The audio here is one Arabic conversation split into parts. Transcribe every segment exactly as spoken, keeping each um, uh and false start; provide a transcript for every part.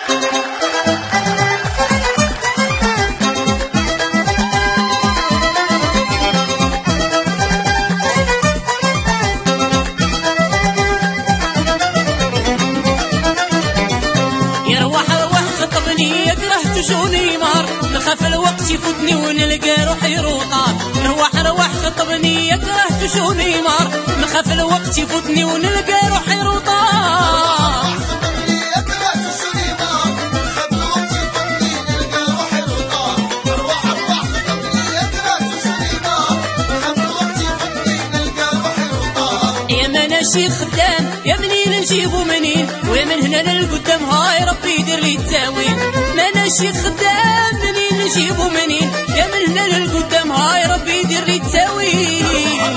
شوني مار نخاف الوقت يفوتني ونلقى روحي روطار. نروح روح خطبني يكره شوني مار نخاف الوقت يفوتني ونلقى روحي روطار. يا مناشي خدام يا منين نجيبو منين ويا من هنا للقدام هاي ربي يدير لي التاويل. ماناشي خدام منين نجيبو منين يا من هنا للقدام هاي ربي يدير لي التاويل.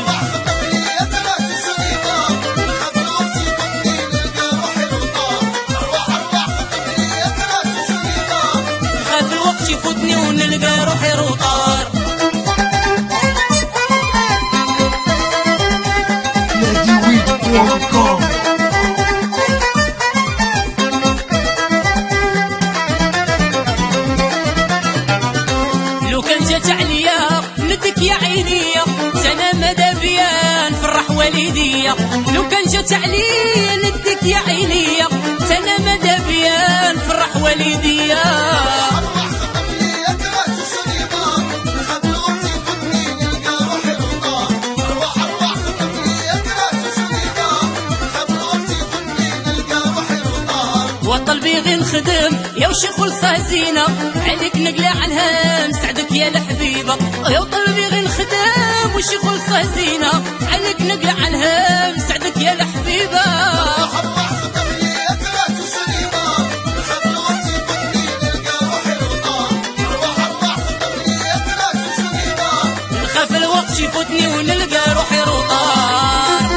نخاف الوقت يفوتني ونلقى روحي روطار. لو كان جات عليا ندك يا عينيا سنة مدى بيان فرح والديا. لو كان جات عليا ندك يا عينيا سنة مدى بيان فرح والديا. وطلبي غير نخدم يا وشي خلصة زينة عليك نقلع عنها نسعدك يا الحبيبة. يا وطلبي غير نخدم وشي خلصة زينة عليك نقلع عنها نسعدك يا الحبيبة. نخاف الوقت يفوتني ونلقى روحي روطار.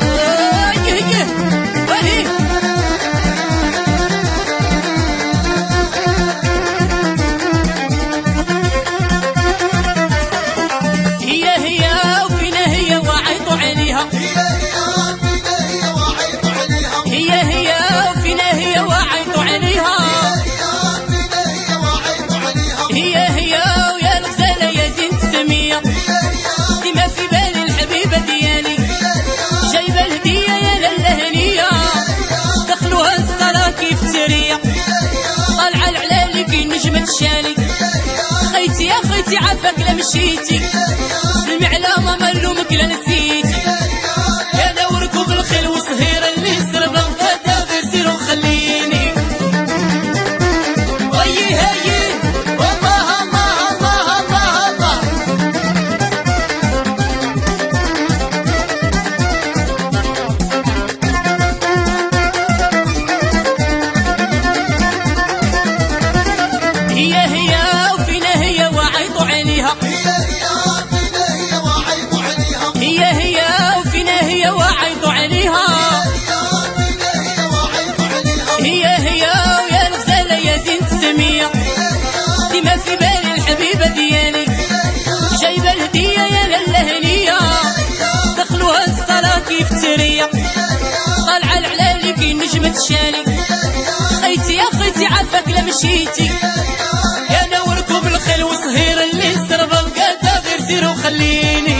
هي هي وفينا هي وعيت عليها. هي هي ويا الغزالة يا زين السمية ديما في بالي الحبيبة ديالي جايبة الهدية يا لاله هنية دخلوها الصلاة كيف ترية طالعة العلالي كي نجمة الشالي. خيتي يا خيتي عافاك لا مشيتي سلمي على ماما نلومك لا نسيتي. يا دوركو بالخيل وصهيرة اللي سرب الغدا غير سير وخليني. ويي هاي والله الله الله الله الله. هي هي وفينا هي وعيطوا عليها. هي هي وفينا هي وعيطوا عليها. هي هي ويا الغزالة يا زين السمية ديما في بالي الحبيبة ديالي جايبة الهدية يا لاله هنية دخلوها الصلاة كيف ترية طالعة العلالي كي نجمة الشالي. خيتي يا خيتي عافاك لا مشيتي يا نوركو بالخيل وصهير اللي سرب القدا غير سير وخليني.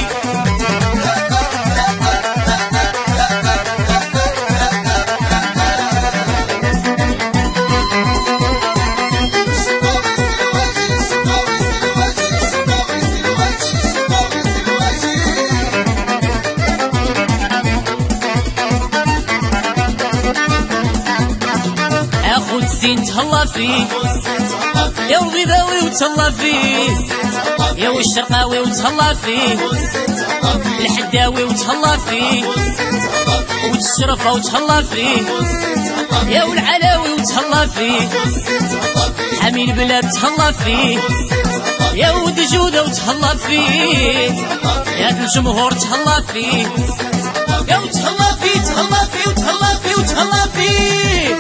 اخو الزين تهلا فيه يا البيضاوي وتهلا فيه يا والشرقاوي وتهلا فيه الحداوي وتهلا فيه والشرفة وتهلا فيه يا والعلاوي وتهلا فيه حميل بلاد تهلا فيه يا ود جودة وتهلا فيه يا الجمهور تهلا فيه يا وتهلا فيه تهلا فيه وتهلا فيه وتهلا فيه.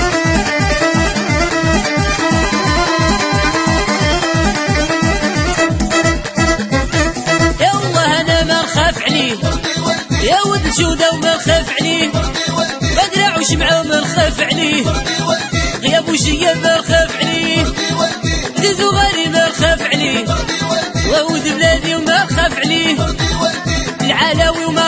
يا والله انا ما نخاف عليه يا ود جودة وما نخاف عليه بدرع وشمعة وما نخاف عليه غياب وجياب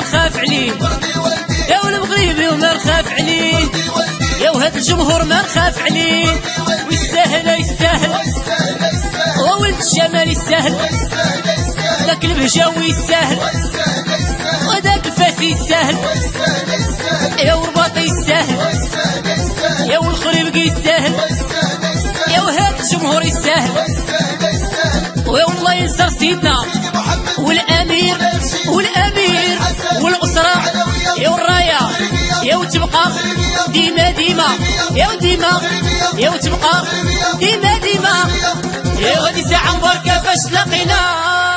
نخاف عليه، يا والمغربي وما نخاف عليه، يا وهاد الجمهور ما نخاف عليه. ويستاهل يستاهل وولد الشمال يستاهل، ذاك البهجاوي يستاهل وذاك الفاسي يستاهل، يا والرباطي يستاهل، يا والخريبقي يستاهل، يا وهاد الجمهور يستاهل. ويا والله ينصر سيدنا والامير والامير والاسره، يا والرايه يا وتبقى ديما ديما، يا وديما يا وتبقى ديما ديما، يا ودي ساعه مباركه فاش تلاقينا.